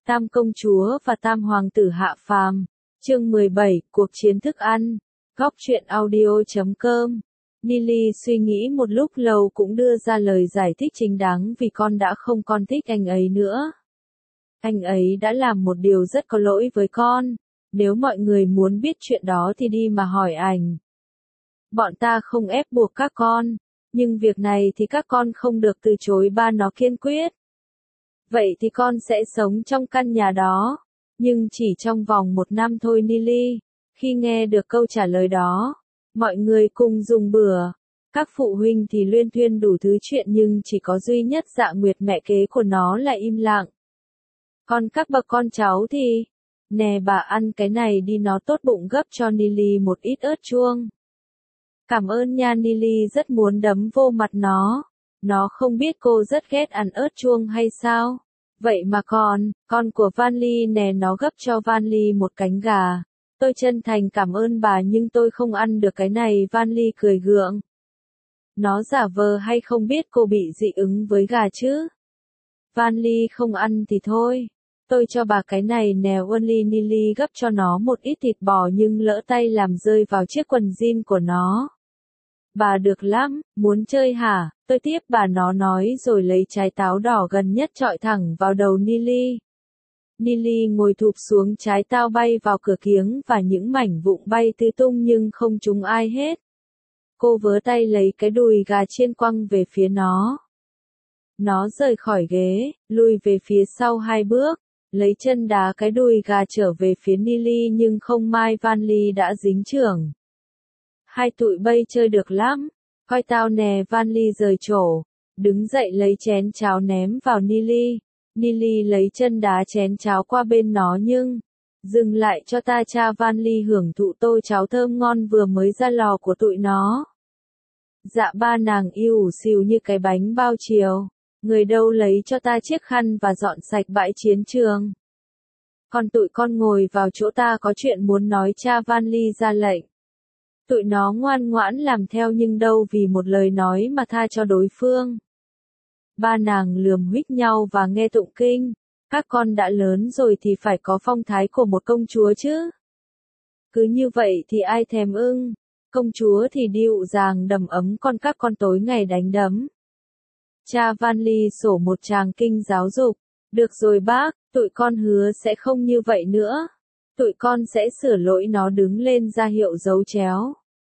Tam công chúa và tam hoàng tử hạ phàm. Chương 17, cuộc chiến thức ăn. Góc truyện audio.com. Nili suy nghĩ một lúc lâu cũng đưa ra lời giải thích chính đáng vì con đã không còn thích anh ấy nữa. Anh ấy đã làm một điều rất có lỗi với con. Nếu mọi người muốn biết chuyện đó thì đi mà hỏi ảnh. Bọn ta không ép buộc các con, nhưng việc này thì các con không được từ chối, ba nó kiên quyết. Vậy thì con sẽ sống trong căn nhà đó, nhưng chỉ trong vòng 1 năm thôi Nili. Khi nghe được câu trả lời đó, mọi người cùng dùng bữa. Các phụ huynh thì luyên thuyên đủ thứ chuyện nhưng chỉ có duy nhất Dạ Nguyệt mẹ kế của nó là im lặng. Còn các bậc con cháu thì, nè bà ăn cái này đi, nó tốt bụng, gấp cho Nili một ít ớt chuông. Cảm ơn nha. Nili rất muốn đấm vô mặt nó. Nó không biết cô rất ghét ăn ớt chuông hay sao? Vậy mà con của Vanly nè, nó gấp cho Vanly một cánh gà. Tôi chân thành cảm ơn bà nhưng tôi không ăn được cái này. Vanly cười gượng. Nó giả vờ hay không biết cô bị dị ứng với gà chứ? Vanly không ăn thì thôi. Tôi cho bà cái này nè. Only Nili gấp cho nó một ít thịt bò nhưng lỡ tay làm rơi vào chiếc quần jean của nó. Bà được lắm, muốn chơi hả? Tôi tiếp bà, nó nói rồi lấy trái táo đỏ gần nhất chọi thẳng vào đầu Nili. Nili ngồi thụp xuống, trái táo bay vào cửa kiếng và những mảnh vụn bay tứ tung nhưng không trúng ai hết. Cô vớ tay lấy cái đùi gà chiên quăng về phía nó. Nó rời khỏi ghế, lùi về phía sau 2 bước, lấy chân đá cái đùi gà trở về phía Nili nhưng không may Vanly đã dính chưởng. Hai tụi bay chơi được lắm, coi tao nè. Vanly rời chỗ, đứng dậy lấy chén cháo ném vào Nili. Nili lấy chân đá chén cháo qua bên nó nhưng, dừng lại cho ta cha. Vanly hưởng thụ tô cháo thơm ngon vừa mới ra lò của tụi nó. Dạ ba, nàng yêu ủ xìu như cái bánh bao chiều. Người đâu lấy cho ta chiếc khăn và dọn sạch bãi chiến trường. Còn tụi con ngồi vào chỗ, ta có chuyện muốn nói, cha Vanly ra lệnh. Tụi nó ngoan ngoãn làm theo nhưng đâu vì một lời nói mà tha cho đối phương. Ba nàng lườm huých nhau và nghe tụng kinh. Các con đã lớn rồi thì phải có phong thái của một công chúa chứ. Cứ như vậy thì ai thèm ưng. Công chúa thì dịu dàng đầm ấm, còn các con tối ngày đánh đấm. Cha Vanly sổ một tràng kinh giáo dục. Được rồi bác, tụi con hứa sẽ không như vậy nữa. Tụi con sẽ sửa lỗi. Nó đứng lên ra hiệu dấu chéo.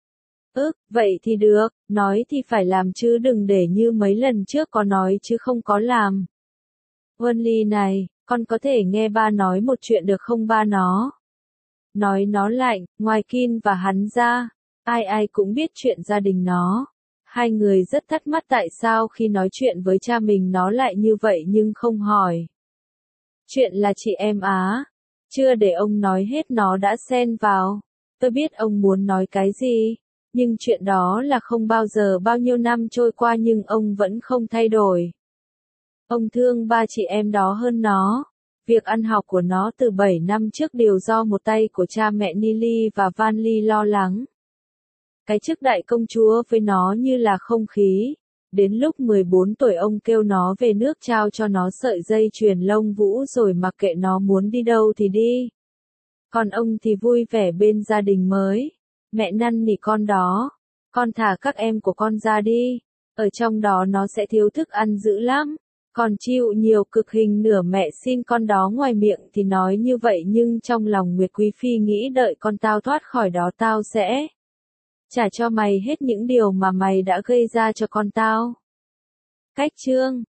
Vậy thì được, nói thì phải làm chứ đừng để như mấy lần trước có nói chứ không có làm. Only này, con có thể nghe ba nói một chuyện được không? Ba nó nói nó lạnh, ngoài Kin và hắn ra, ai cũng biết chuyện gia đình nó. Hai người rất thắc mắc tại sao khi nói chuyện với cha mình nó lại như vậy nhưng không hỏi. Chuyện là chị em á. Chưa để ông nói hết nó đã xen vào. Tôi biết ông muốn nói cái gì. Nhưng chuyện đó là không bao giờ. Bao nhiêu năm trôi qua nhưng ông vẫn không thay đổi. Ông thương ba chị em đó hơn nó. Việc ăn học của nó từ 7 năm trước đều do một tay của cha mẹ Nili và Vanly lo lắng. Cái chức đại công chúa với nó như là không khí. Đến lúc 14 tuổi ông kêu nó về nước, trao cho nó sợi dây chuyền lông vũ rồi mặc kệ nó muốn đi đâu thì đi. Còn ông thì vui vẻ bên gia đình mới. Mẹ năn nỉ con đó. Con thả các em của con ra đi. Ở trong đó nó sẽ thiếu thức ăn dữ lắm. Còn chịu nhiều cực hình. Nửa mẹ xin con đó, ngoài miệng thì nói như vậy nhưng trong lòng Nguyệt Quý Phi nghĩ đợi con tao thoát khỏi đó tao sẽ trả cho mày hết những điều mà mày đã gây ra cho con tao. Cách chương